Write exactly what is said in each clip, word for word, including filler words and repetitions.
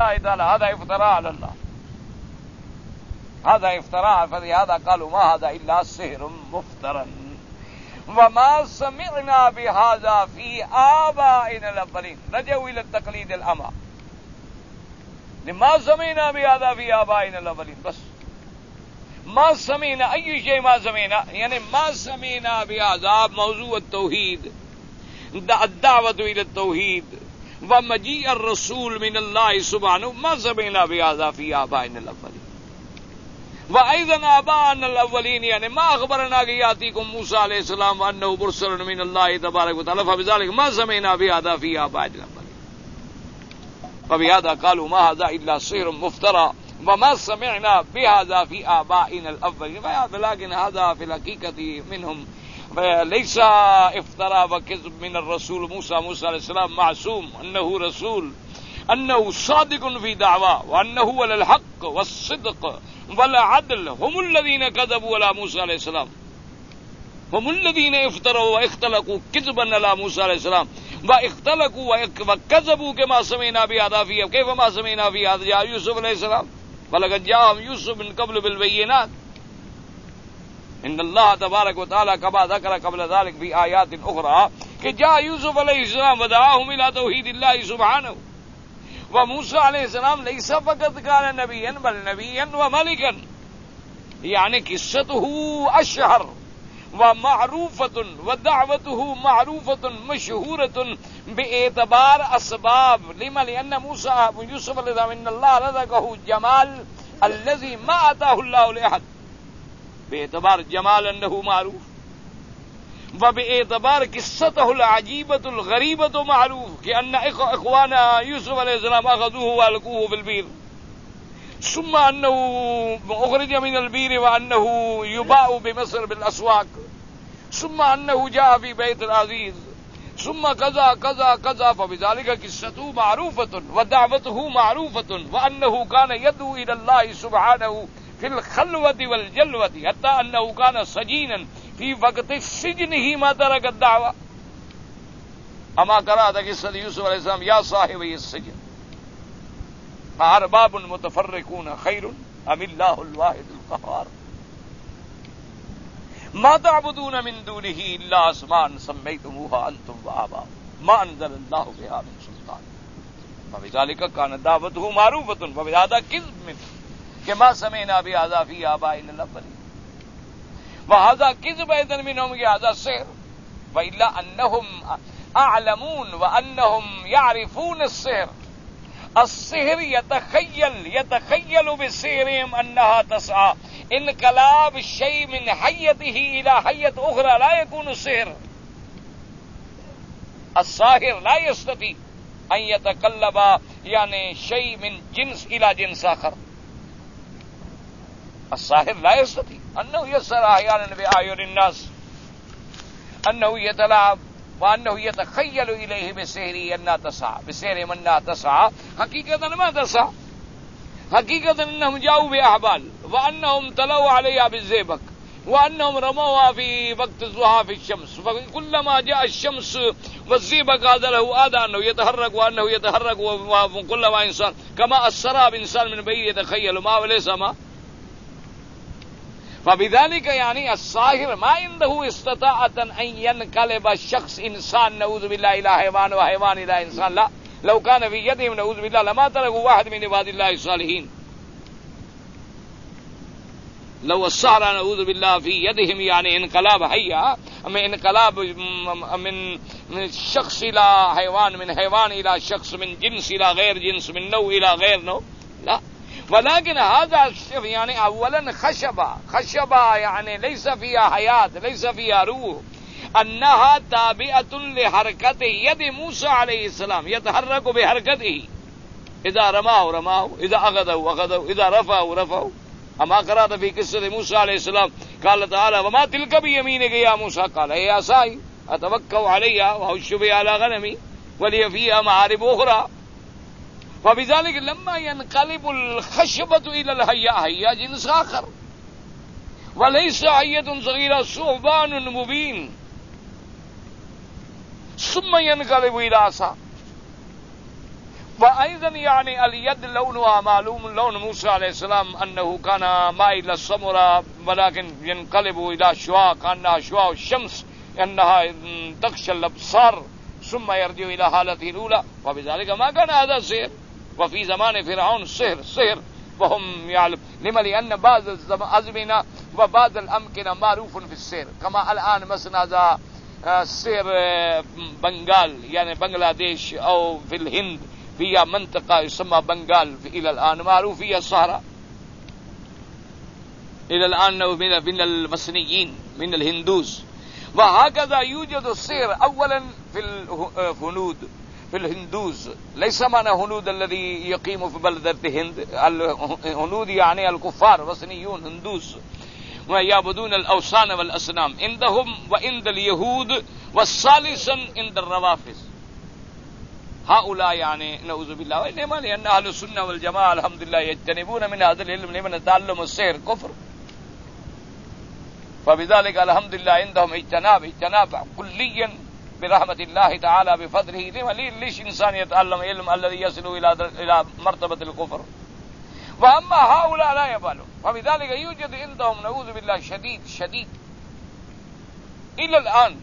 هذا افتراء على الله، هذا افتراء، فلهذا قالوا ما هذا إلا سحر مفترى وما سمعنا بهذا في آبائنا الأولين. رجعوا إلى التقليد الأعمى، ما سمعنا بهذا في آبائنا الأولين. بس ما سمعنا أي شيء، ما سمعنا يعني ما سمعنا بهذا موضوع التوحيد، الدعوة إلى التوحيد ومجيء الرسول من الله سبحانه، ما سمعنا بهذا في آبائنا الأولين. وأيضا آباءنا الأولين يعني ما أخبرنا يأتيكم موسى عليه السلام وأنه مرسل من الله تبارك وتعالى، فبذلك ما سمعنا بهذا في آبائنا الأولين. فبهذا قالوا ما هذا إلا سحر مفترى وما سمعنا بهذا في آبائنا الأولين. ولكن هذا في الحقيقة منهم ليس افتراء وكذب من الرسول موسى. موسى عليه السلام معصوم، أنه رسول، أنه صادق في دعوة، وأنه هو الحق والصدق والعدل. هم الذين كذبوا على موسى عليه السلام، هم الذين افتروا واختلقوا كذبا على موسى عليه السلام واختلقوا وكذبوا كما سمعنا بهذا فيه. كيف ما سمعنا بهذا جاء يوسف عليه السلام، ولقد جاءهم يوسف من قبل بالبينات. ان اللہ تبارک و تعالی كما ذكر قبل ذلك في آيات أخرى کہ جاء يوسف عليه السلام ودعاهم إلى توحيد الله سبحانه. وموسى عليه السلام ليس فقط كان نبيا بل نبيا وملكا، يعني قصته أشهر ومعروفة ودعوته معروفة مشهورة باعتبار أسباب. لما؟ لأن موسى يوسف عليه السلام إن الله رزقه جمال الذي ما أتاه الله لأحد، باعتبار جمال أنه معروف، وباعتبار قصته العجيبة الغريبة معروف كأن إخوان يوسف عليه السلام أخذوه وألقوه في البير، ثم أنه أخرج من البير وأنه يباع بمصر بالأسواق، ثم أنه جاء في بيت العزيز، ثم كذا كذا كذا. فبذلك قصته معروفة ودعوته معروفة، وأنه كان يدعو إلى الله سبحانه في الخلوة والجلوة، حتى أنه كان سجينا في وقت سجنه ما ترك الدعوة. أما قرأت قصة يوسف عليه السلام يا صاحبي السجن أأرباب متفرقون خير أم الله الواحد القهار ما تعبدون من دونه إلا أسماء سميتموها أنتم وآباؤكم ما أنزل الله بها من سلطان. فبذلك كانت دعوته معروفة. وبهذا كذب منه كما سمعنا بهذا في آبائنا الأولين، وهذا كذب أيضا منهم هذا سحر. وإلا أنهم أعلمون وأنهم يعرفون السحر. السحر يتخيل يتخيل بسحرهم أنها تسعى. انقلاب الشيء من حيته إلى حية أخرى لا يكون السحر. الساحر لا يستطيع أن يتقلب يعني شيء من جنس إلى جنس آخر. الساحر لا يستطيع أنه يسر أحيانا بأعين الناس، أنه يتلاعب، وأنه يتخيل إليه بسحره أنها تسعى، بسحرهم أنها تسعى. حقيقة ما تسعى، حقيقة أنهم جاءوا بأحبال، وأنهم تلوا عليها بالزئبق، وأنهم رموها في وقت الضحى في الشمس، فكلما جاء الشمس والزئبق هذا له آذى أنه يتحرك، وأنه يتحرك، وكلما إنسان كما السراب إنسان من بعيد يتخيل ما وليس ما. فبذلك يعني الساحر ما عنده استطاعة أن ينقلب الشخص إنسان نعوذ بالله إلى حيوان وحيوان إلى إنسان. لا، لو كان في يدهم نعوذ بالله لما تركوا واحد من عباد الله الصالحين. لو السحرة نعوذ بالله في يدهم يعني انقلاب حية، من انقلاب من من شخص إلى حيوان، من حيوان إلى شخص، من جنس إلى غير جنس، من نوع إلى غير نوع، لا. ولكن هذا يعني اولا خشبة خشبة يعني ليس فيها حياة، ليس فيها روح، انها تابعة لحركة يد موسى عليه السلام، يتحرك بحركته، اذا رماه رماه، اذا اخذه اخذه، اذا رفعه رفعه. اما قرأت في قصة موسى عليه السلام قال تعالى وما تلك بيمينك يا موسى قال هي عصاي اتوكل عليها واهش بها على غنمي ولي فيها معارب اخرى. وبذلك لما ينقلب الخشبة إلى الحية، حية جنس آخر وليس حية صغيرة، ثعبان مبين، ثم ينقلب إلى عصا. وأيضا يعني اليد لونها معلوم، لون موسى عليه السلام أنه كان مائل السمرة ولكن ينقلب إلى شعاع كأنها شعاع الشمس، أنها تخشى الأبصار ثم يرجع إلى حالته الأولى، وبذلك ما كان هذا سحر. وفي زمان فرعون سحر سحر وهم يعلم لما لأن بعض الأزمنة وبعض الأمكنة معروف في السحر، كما الآن مثلا هذا سحر بنغال يعني بنغلاديش أو في الهند فيها منطقة يسمى بنغال إلى الآن معروف فيها الصحراء إلى الآن من المصريين من الهندوس. وهكذا يوجد السحر أولا في الهنود في الهندوس، ليس معنى هنود الذي يقيم في بلدة الهند، الهنود يعني الكفار وثنيون هندوس ويعبدون الأوثان والأصنام عندهم وعند اليهود، والثالثا عند الروافض. هؤلاء يعني نعوذ بالله، وإنما لأن أهل السنة والجماعة الحمد لله يجتنبون من هذا العلم لمن تعلم السحر كفر، فبذلك الحمد لله عندهم اجتناب اجتناب كليا برحمة الله تعالى بفضله. لما ليش إنسان يتعلم علم الذي يصل إلى إلى مرتبة الكفر؟ وأما هؤلاء لا يبالون، فبذلك يوجد عندهم نعوذ بالله شديد شديد إلى الآن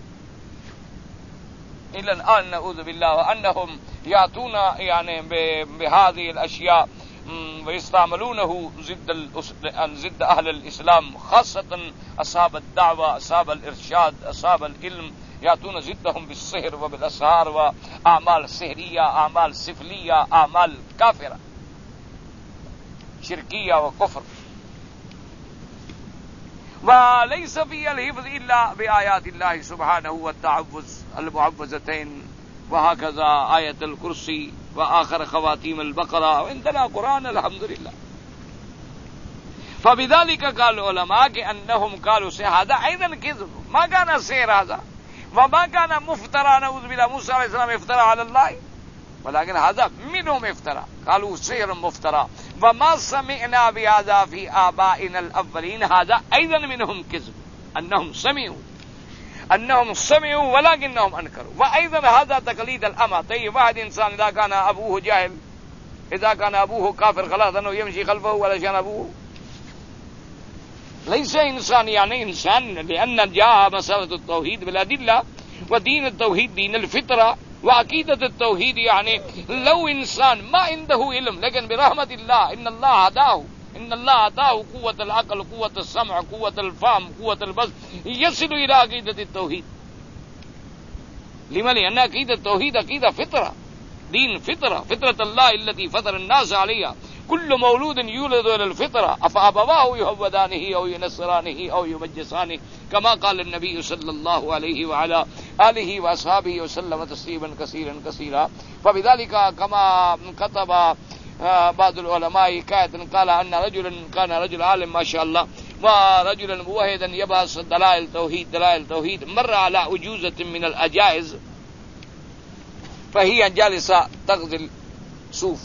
إلى الآن نعوذ بالله، وأنهم يأتون يعني بهذه الأشياء ويستعملونه ضد ضد أهل الإسلام، خاصة أصحاب الدعوة أصحاب الإرشاد أصحاب العلم، يأتون ضدهم بالسحر وبالأسحار وأعمال سحرية أعمال سفلية أعمال كافرة شركية وكفر. وليس في الحفظ إلا بآيات الله سبحانه والتعوذ المعوذتين، وهكذا آية الكرسي وآخر خواتيم البقرة، وعندنا قرآن الحمد لله. فبذلك قال العلماء أنهم قالوا هذا أيضا كذب، ما كان سحر هذا وما كان مفترى، نعوذ بالله موسى عليه السلام افترى على الله، ولكن هذا منهم افترى، قالوا سحر مفترى وما سمعنا بهذا في آبائنا الأولين، هذا أيضا منهم كذب، أنهم سمعوا أنهم سمعوا ولكنهم أنكروا. وأيضا هذا تقليد الأمة. طيب واحد إنسان إذا كان أبوه جاهل إذا كان أبوه كافر خلاص أنه يمشي خلفه ولا شان أبوه؟ ليس إنسان يعني إنسان، لأن جاء مسألة التوحيد بالأدلة، ودين التوحيد دين الفطرة، وعقيدة التوحيد يعني لو إنسان ما عنده علم لكن برحمة الله إن الله هداه إن الله أعطاه قوة العقل قوة السمع قوة الفهم قوة البصر يصل إلى عقيدة التوحيد. لما؟ لأن عقيدة التوحيد عقيدة فطرة، دين فطرة، فطرة الله التي فطر الناس عليها، كل مولود يولد إلى الفطرة أفأبواه يهودانه أو ينصرانه أو يمجسانه، كما قال النبي صلى الله عليه وعلى آله وأصحابه وسلم تسليما كثيرا كثيرا. فبذلك كما كتب بعض العلماء حكاية قال أن رجلا كان رجل عالم ما شاء الله ورجلا موحدا يبحث دلائل توحيد دلائل توحيد، مر على أجوزة من الأجائز فهي جالسة تغزل صوف،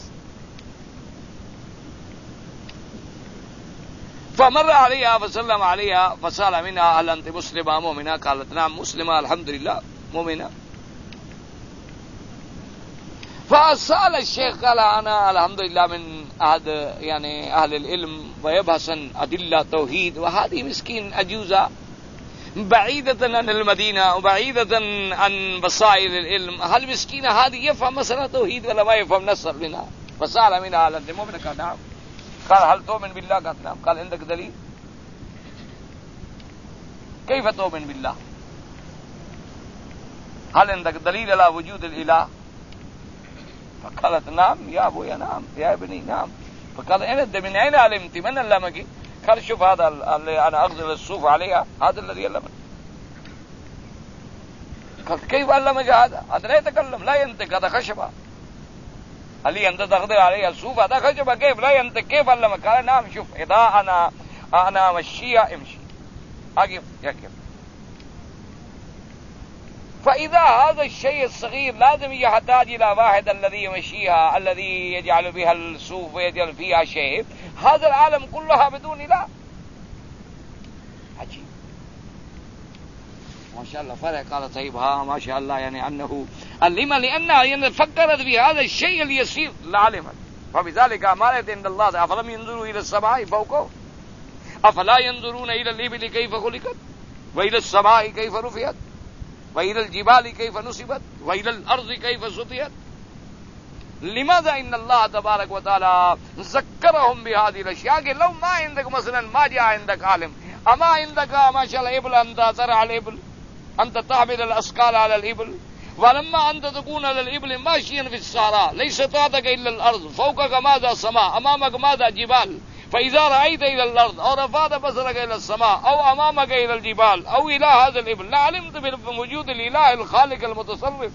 فمر عليها فسلم عليها فسأل منها هل أنت مسلمة مؤمنة؟ قالت نعم مسلمة الحمد لله مؤمنة. فسأل الشيخ قال أنا الحمد لله من أحد يعني أهل العلم ويبحث عن أدلة توحيد، وهذه مسكين أجوزة بعيدة عن المدينة وبعيدة عن بصائر العلم، هل مسكينة هذه يفهم مسألة توحيد ولا ما يفهم نصر منها؟ فسأل منها هل أنت مؤمنة؟ قال نعم. قال هل تؤمن بالله؟ قالت نعم. قال عندك دليل؟ كيف تؤمن بالله؟ هل عندك دليل على وجود الإله؟ فقالت نعم يا أبويا نعم يا ابني نعم. فقال أنت من أين علمت؟ من علمك؟ قال شوف هذا اللي أنا أغزل الصوف عليها هذا الذي علمني. قال كيف علمك هذا؟ هذا لا يتكلم لا ينطق، هذا خشبة. هل أنت تغزل عليها الصوف؟ هذا خشبة كيف لا ينطق؟ كيف علمك؟ قال نعم شوف إذا أنا أنا مشيها امشي أقف يقف. فإذا هذا الشيء الصغير لازم يحتاج إلى واحد الذي يمشيها الذي يجعل بها الصوف ويجعل فيها شيء، هذا العالم كلها بدون إله. عجيب. ما شاء الله فرق. قال طيب ها ما شاء الله يعني أنه لما لأنها يعني فكرت في هذا الشيء اليسير لعلمت. فبذلك أمارت عند الله. أفلم ينظروا إلى السماء فوقهم أفلا ينظرون إلى الإبل كيف خلقت وإلى السماء كيف رفعت وإلى الجبال كيف نصبت وإلى الأرض كيف سطحت. لماذا إن الله تبارك وتعالى ذكرهم بهذه الأشياء. کہ لو ما عندك مثلا ما جاء عندك عالم أما عندك ما شاء الله إبل أنت ترعى الإبل أنت تحمل الأثقال على الإبل ولما أنت تكون على الإبل ماشيا في الصحراء ليس تحتك إلا الأرض فوقك ماذا سماء أمامك ماذا جبال. فإذا رأيت إلى الأرض أو رفعت بصرك إلى السماء أو أمامك إلى الجبال أو إلى هذا الإبل لعلمت بوجود الإله الخالق المتصرف.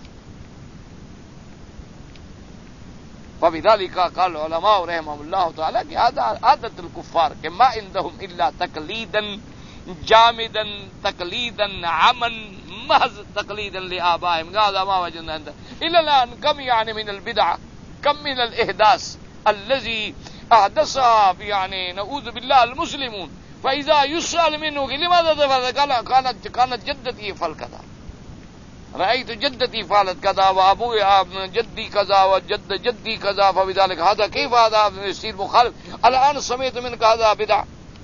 فبذلك قال العلماء رحمهم الله تعالى کہ عادت الكفار کہ ما عندهم إلا تقليدا جامدا تقليدا عما محض تقليدا لآبائهم. هذا ما وجدنا عنده إلى الآن. كم يعني من البدع كم من الإحداث الذي أحدثها يعني نعوذ بالله المسلمون. فإذا يسأل منه لماذا تفعل قال كانت كانت جدتي يفعل كذا رأيت جدتي فعلت كذا وأبوي جدي كذا وجد جدي كذا. فبذلك هذا كيف هذا يصير مخالف. الآن سمعت منك هذا بدع.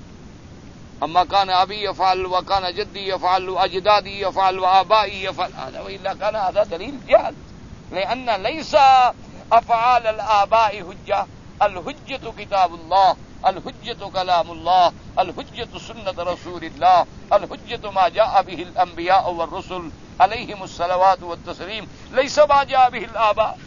أما كان أبي يفعل وكان جدي يفعل وأجدادي يفعل وآبائي يفعل هذا وإلا كان هذا دليل جهل. لأن ليس أفعال الآباء حجة. الحجة كتاب الله الحجة كلام الله الحجة سنة رسول الله الحجة ما جاء به الأنبياء والرسل عليهم الصلوات والتسليم ليس ما جاء به الآباء.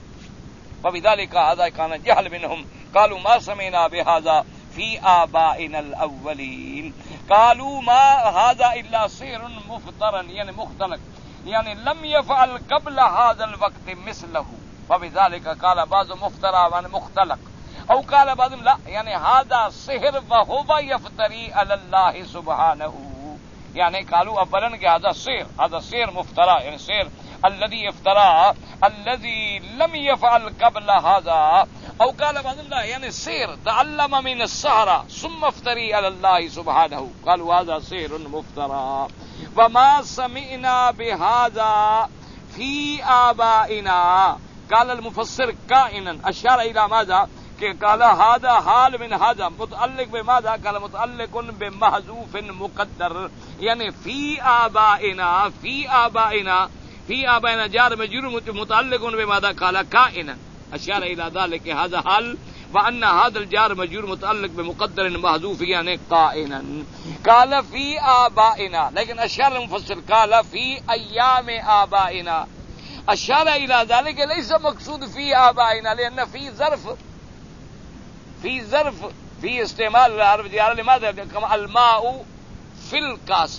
وبذلك هذا كان جهل منهم. قالوا ما سمعنا بهذا في آبائنا الأولين. قالوا ما هذا إلا سحر مفترا يعني مختلق يعني لم يفعل قبل هذا الوقت مثله. فبذلك قال بعض مفترى يعني مختلق أو قال بعضهم لا يعني هذا سحر وهو يفتري على الله سبحانه. يعني قالوا اولا کہ هذا سحر هذا سحر مفترى يعني سحر الذي افترى الذي لم يفعل قبل هذا. او قال بعضهم لا يعني سحر تعلم من السحرة ثم افتري على الله سبحانه. قالوا هذا سحر مفترى. وما سمعنا بهذا في آبائنا. قال المفسر كائنا اشار الى ماذا کہ قال هذا حال من هذا متعلق بماذا قال متعلق بمحذوف مقدر يعني في آبائنا في آبائنا في آبائنا جار مجرور متعلق بماذا قال كائنا اشار الى ذلك هذا حال وان هذا الجار مجرور متعلق بمقدر محذوف يعني قائنا. قال في آبائنا لیکن اشار المفسر قال في ايام آبائنا اشار الى ذلك ليس مقصود في آبائنا لان في ظرف في ظرف في استعمال العرب ديار لماذا كما الماء في الكاس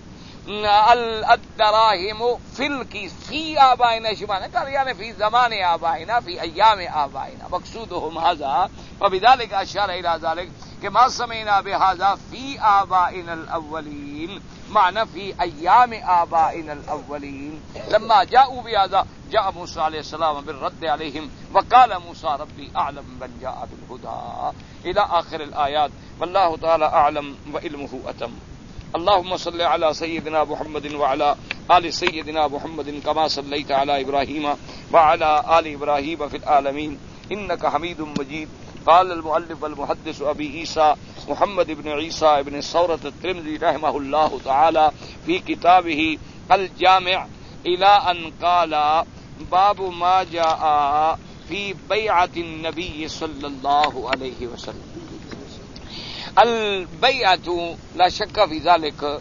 الدراهم في الكيس في آبائنا شمانا قال يعني في زمان آبائنا في أيام آبائنا مقصودهم هذا. وبذلك أشار إلى ذلك كما سمعنا بهذا في آبائنا الأولين معنى في أيام آبائنا الأولين. لما جاءوا بهذا جاء موسى عليه السلام بالرد عليهم وقال موسى ربي أعلم من جاء بالهدى إلى آخر الآيات. والله تعالى أعلم وعلمه أتم. اللهم صل على سيدنا محمد وعلى آل سيدنا محمد كما صليت على إبراهيم وعلى آل إبراهيم في العالمين إنك حميد مجيد. قال المؤلف والمحدث أبي عيسى محمد بن عيسى بن ثورة الترمذي رحمه الله تعالى في كتابه الجامع إلى أن قال باب ما جاء في بيعة النبي صلى الله عليه وسلم. البيعة لا شك في ذلك.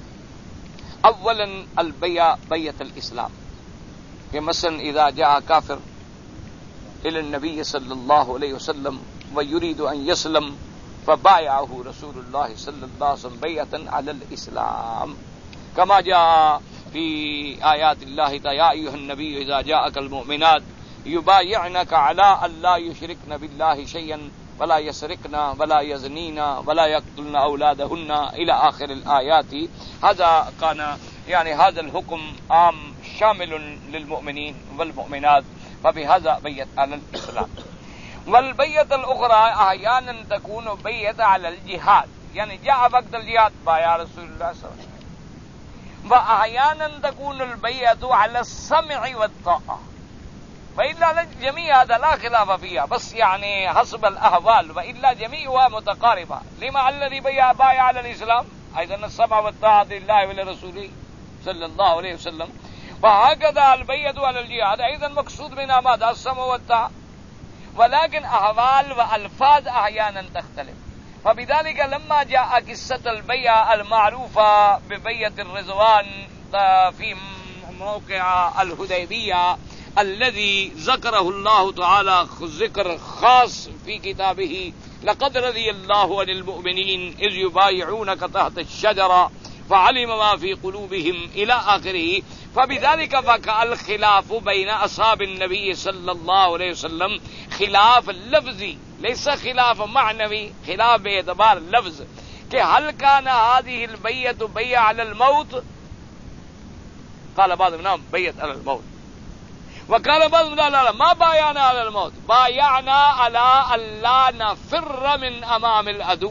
اولا البيع بيعة الاسلام کہ مثلا اذا جاء كافر الى النبي صلى الله عليه وسلم ويريد ان يسلم فبايعه رسول الله صلى الله عليه وسلم بيعة على الاسلام كما جاء في آيات الله تعالى يا ايها النبي اذا جاءك المؤمنات يبايعنك على ان لا يشركن بالله شيئا ولا يسرقن ولا يزنين ولا يقتلن أولادهن إلى آخر الآيات. هذا كان يعني هذا الحكم عام شامل للمؤمنين والمؤمنات. فبهذا بيعة على الإسلام. والبيعة الأخرى أحيانا تكون بيعة على الجهاد يعني جاء وقت الجهاد بايع رسول الله صلى الله عليه وسلم وأحيانا تكون البيعة على السمع والطاعة وإلا جميع هذا لا خلاف فيها بس يعني حسب الأحوال وإلا جميعها متقاربة. لما الذي بيع بايع على الإسلام أيضا السمع والطاعة لله ولرسوله صلى الله عليه وسلم. وهكذا البيعة على الجهاد أيضا مقصود منها ماذا؟ السمع والطاعة، ولكن أحوال وألفاظ أحيانا تختلف. فبذلك لما جاء قصة البيعة المعروفة ببيعة الرضوان في موقع الحديبية الذي ذكره الله تعالى ذكر خاص في كتابه لقد رضي الله عن المؤمنين إذ يبايعونك تحت الشجرة فعلم ما في قلوبهم إلى آخره. فبذلك فكأ الخلاف بين أصحاب النبي صلى الله عليه وسلم خلاف لفظي ليس خلاف معنوي، خلاف باعتبار لفظ کہ هل كان هذه البيعة بيعة على الموت؟ قال بعضهم نعم بيعة على الموت، وقال بعضهم لا لا لا ما بايعنا على الموت، بايعنا على ألا نفر من أمام العدو.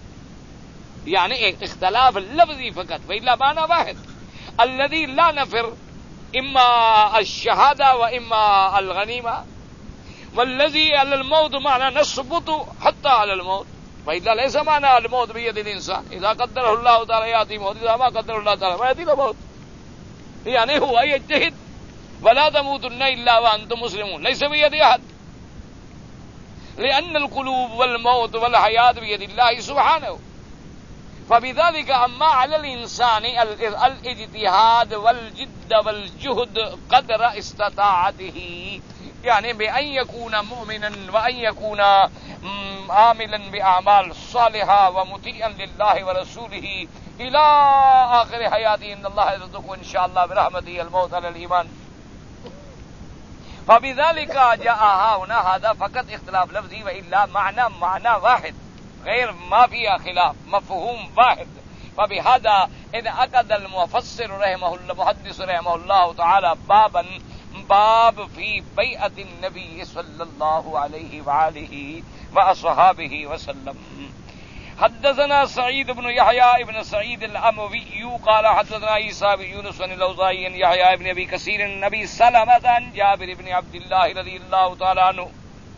يعني اختلاف اللفظي فقط وإلا معنى واحد. الذي لا نفر إما الشهادة وإما الغنيمة، والذي على الموت معنى نثبت حتى على الموت وإلا ليس معنى الموت بيد الإنسان. إذا قدره الله تعالى يأتي موت، إذا ما قدره الله تعالى ما يأتي موت. يعني هو يجتهد ولا تموتن إلا وأنتم مسلمون ليس بيد أحد، لأن القلوب والموت والحياة بيد الله سبحانه. فبذلك أما على الإنسان الاجتهاد والجد والجهد قدر استطاعته، يعني بأن يكون مؤمنا وأن يكون عاملا بأعمال صالحة ومطيعا لله ورسوله إلى آخر حياته. إن الله يرزقه إن شاء الله برحمته الموت على الإيمان. فبذلك جاء هنا هذا فقط اختلاف لفظي وإلا معنى معنى واحد غير ما فيها خلاف، مفهوم واحد. فبهذا إذا أكد المفسر رحمه الله محدث رحمه الله تعالى بابا باب في بيعة النبي صلى الله عليه وآله وأصحابه وسلم. حدثنا سعيد بن يحيى بن سعيد الأموي قال حدثنا عيسى بن يونس عن الأوزاعي عن يحيى بن أبي كثير عن أبي سلمة عن جابر بن عبد الله رضي الله تعالى عنه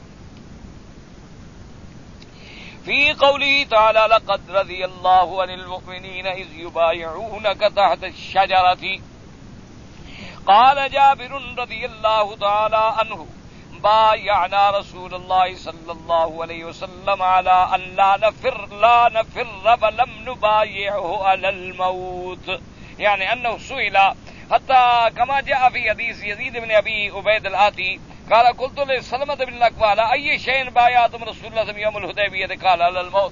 في قوله تعالى لقد رضي الله عن المؤمنين إذ يبايعونك تحت الشجرة. قال جابر رضي الله تعالى عنه بايعنا رسول الله صلى الله عليه وسلم على أن لا نفر لا نفر فلم نبايعه على الموت. يعني أنه سئل حتى كما جاء في حديث يزيد بن أبي عبيد الآتي قال قلت لسلمة بن الأكوع على أي شيء بايعتم رسول الله صلى الله عليه وسلم يوم الحديبية؟ قال على الموت.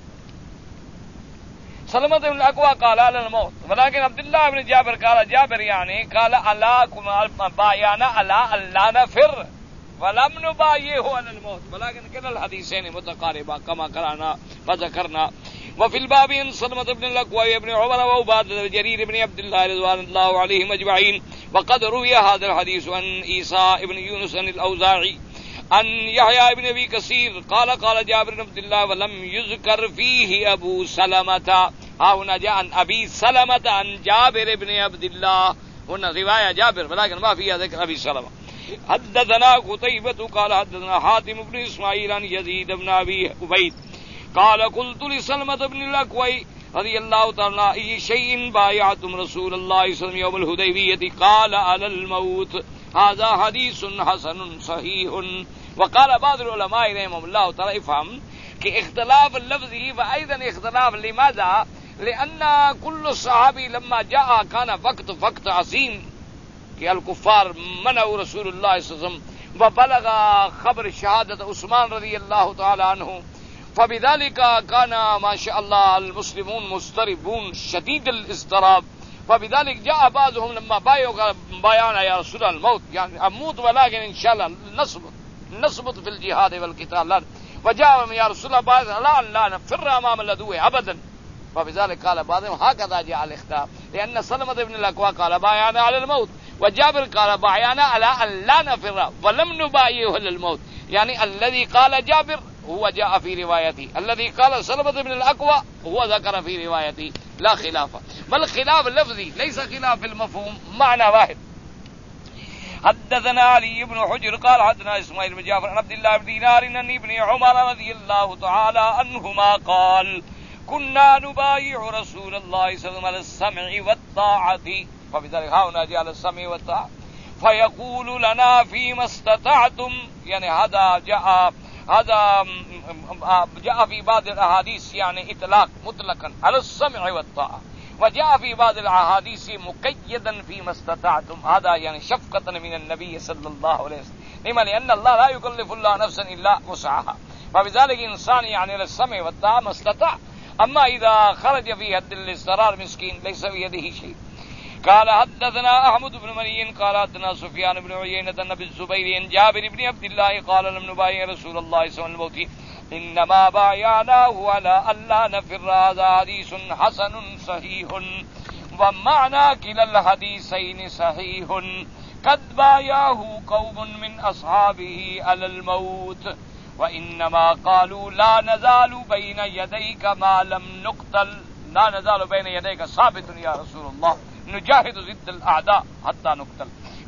سلمة بن الأكوع قال على الموت، ولكن عبد الله بن جابر قال جابر يعني قال على بايعنا على أن لا نفر ولم نبايعه على الموت، ولكن كلا الحديثين متقاربة كما قرأنا وذكرنا. وفي الباب عن سلمة بن الأكوع بن عمر وعبادة جرير بن عبد الله رضوان الله عليهم أجمعين. وقد روي هذا الحديث عن عيسى بن يونس عن الأوزاعي عن يحيى بن أبي كثير قال قال جابر بن عبد الله ولم يذكر فيه أبو سلمة. ها هنا جاء عن أبي سلمة عن جابر بن عبد الله، هنا رواية جابر ولكن ما فيها ذكر أبي سلمة. حدثنا قتيبة قال حدثنا حاتم بن إسماعيل عن يزيد بن أبي عبيد قال قلت لسلمة بن الأكوع رضي الله تعالى أي شيء بايعتم رسول الله صلى الله عليه وسلم يوم الحديبية؟ قال على الموت. هذا حديث حسن صحيح. وقال بعض العلماء رحمهم الله تعالى افهم کہ اختلاف اللفظي وأيضا اختلاف لماذا؟ لأن كل صحابي لما جاء كان وقت وقت عظيم کہ الكفار منعوا رسول الله صلى الله عليه وسلم وبلغ خبر شهادة عثمان رضي الله تعالى عنه، فبذلك كان ما شاء الله المسلمون مضطربون شديد الاضطراب. فبذلك جاء بعضهم لما بايعوا بايعنا يا رسول الله الموت يعني أموت ولكن إن شاء الله نصبت نصبت في الجهاد والقتال. وجاءهم يا رسول الله بايعنا لا لا نفر أمام العدو أبدا. فبذلك قال بعضهم هكذا جاء الاختلاف، لأن سلمة بن الأكوع قال بايعنا على الموت وجابر قال بايعنا على أن لا نفر ولم نبايعه للموت. يعني الذي قال جابر هو جاء في روايته، الذي قال سلمة بن الأكوع هو ذكر في روايته لا خلاف. بل خلاف لفظي ليس خلاف المفهوم، معنى واحد. حدثنا علي بن حجر قال حدثنا اسماعيل بن جعفر عن عبد الله بن دينار عن ابن عمر رضي الله تعالى عنهما قال كنا نبايع رسول الله صلى الله عليه وسلم على السمع والطاعة، فبذلك هنا جاء على السمع والطاعة، فيقول لنا فيما استطعتم، يعني هذا جاء هذا جاء في بعض الاحاديث يعني اطلاق مطلقا على السمع والطاعة، وجاء في بعض الاحاديث مقيدا فيما استطعتم، هذا يعني شفقة من النبي صلى الله عليه وسلم، لما لأن الله لا يكلف الله نفسا إلا وسعها، فبذلك إنسان يعني للسمع والطاعة ما استطاع. أما إذا خرج في حد الاضطرار مسكين ليس بيده شيء. قال حدثنا أحمد بن مري قال حدثنا سفيان بن عيينة عن أبي الزبير عن جابر بن عبد الله قال لم نبايع رسول الله صلى الله عليه وسلم إنما بايعناه على ألا نفر. هذا حديث حسن صحيح، ومعنى كلا الحديثين صحيح، قد بايعه قوم من أصحابه على الموت، وإنما قالوا لا نزال بين يديك ما لم نقتل، لا نزال بين يديك ثابت يا رسول الله نجاهد ضد الأعداء حتى نقتل.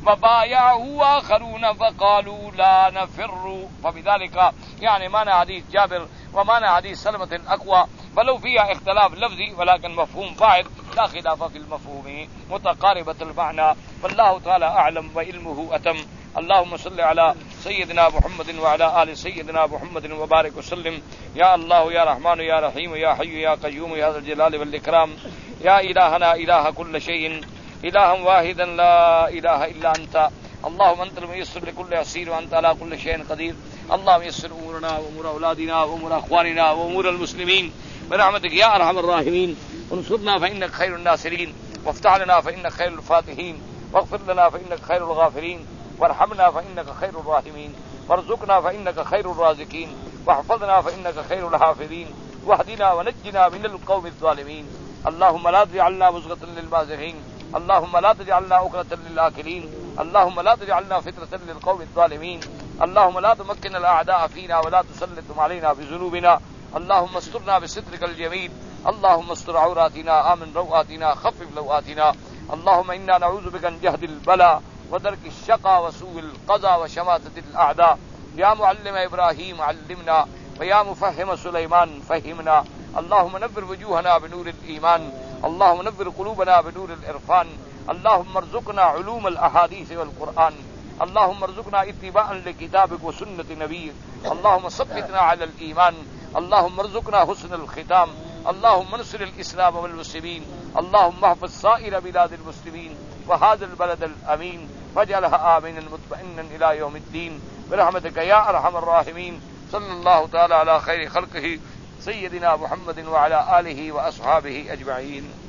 وبايعه آخرون فقالوا لا نفر، فبذلك يعني معنى حديث جابر ومعنى حديث سلمة أقوى، ولو فيها اختلاف لفظي ولكن مفهوم فاعل لا خلاف في المفهوم، متقاربة المعنى، والله تعالى أعلم وعلمه أتم. اللهم صل على سيدنا محمد وعلى آل سيدنا محمد وبارك وسلم. يا الله يا رحمن يا رحيم يا حي يا قيوم يا ذا الجلال والإكرام، يا إلهنا إله كل شيء، إلها واحدا لا إله إلا أنت، اللهم أنت الميسر لكل عسير وأنت على كل شيء قدير. اللهم يسر أمورنا وأمور أولادنا وأمور أخواننا وأمور المسلمين برحمتك يا أرحم الراحمين. انصرنا فإنك خير الناصرين، وافتح لنا فإنك خير الفاتحين، واغفر لنا فإنك خير الغافرين، وارحمنا فإنك خير الراحمين، وارزقنا فإنك خير الرازقين، واحفظنا فإنك خير الحافظين، واهدنا ونجنا من القوم الظالمين. اللهم لا تجعلنا مزغة للبازغين، اللهم لا تجعلنا عقدة للآكلين، اللهم لا تجعلنا فتنة للقوم الظالمين، اللهم لا تمكن الأعداء فينا ولا تسلطهم علينا بذنوبنا، اللهم استرنا بسترك الجميل، اللهم استر عوراتنا، آمن روآتنا، خفف لوآتنا. اللهم إنا نعوذ بك من جهد البلاء ودرك الشقى وسوء القضاء وشماتة الأعداء. يا معلم إبراهيم علمنا، ويا مفهم سليمان فهمنا. اللهم نور وجوهنا بنور الإيمان، اللهم نور قلوبنا بنور العرفان، اللهم ارزقنا علوم الأحاديث والقرآن، اللهم ارزقنا اتباعا لكتابك وسنة نبيك، اللهم ثبتنا على الإيمان، اللهم ارزقنا حسن الختام، اللهم انصر الإسلام والمسلمين، اللهم احفظ سائر بلاد المسلمين وهذا البلد الأمين، واجعلها آمنا مطمئنا إلى يوم الدين برحمتك يا أرحم الراحمين. صلى الله تعالى على خير خلقه سيدنا محمد وعلى آله وأصحابه أجمعين.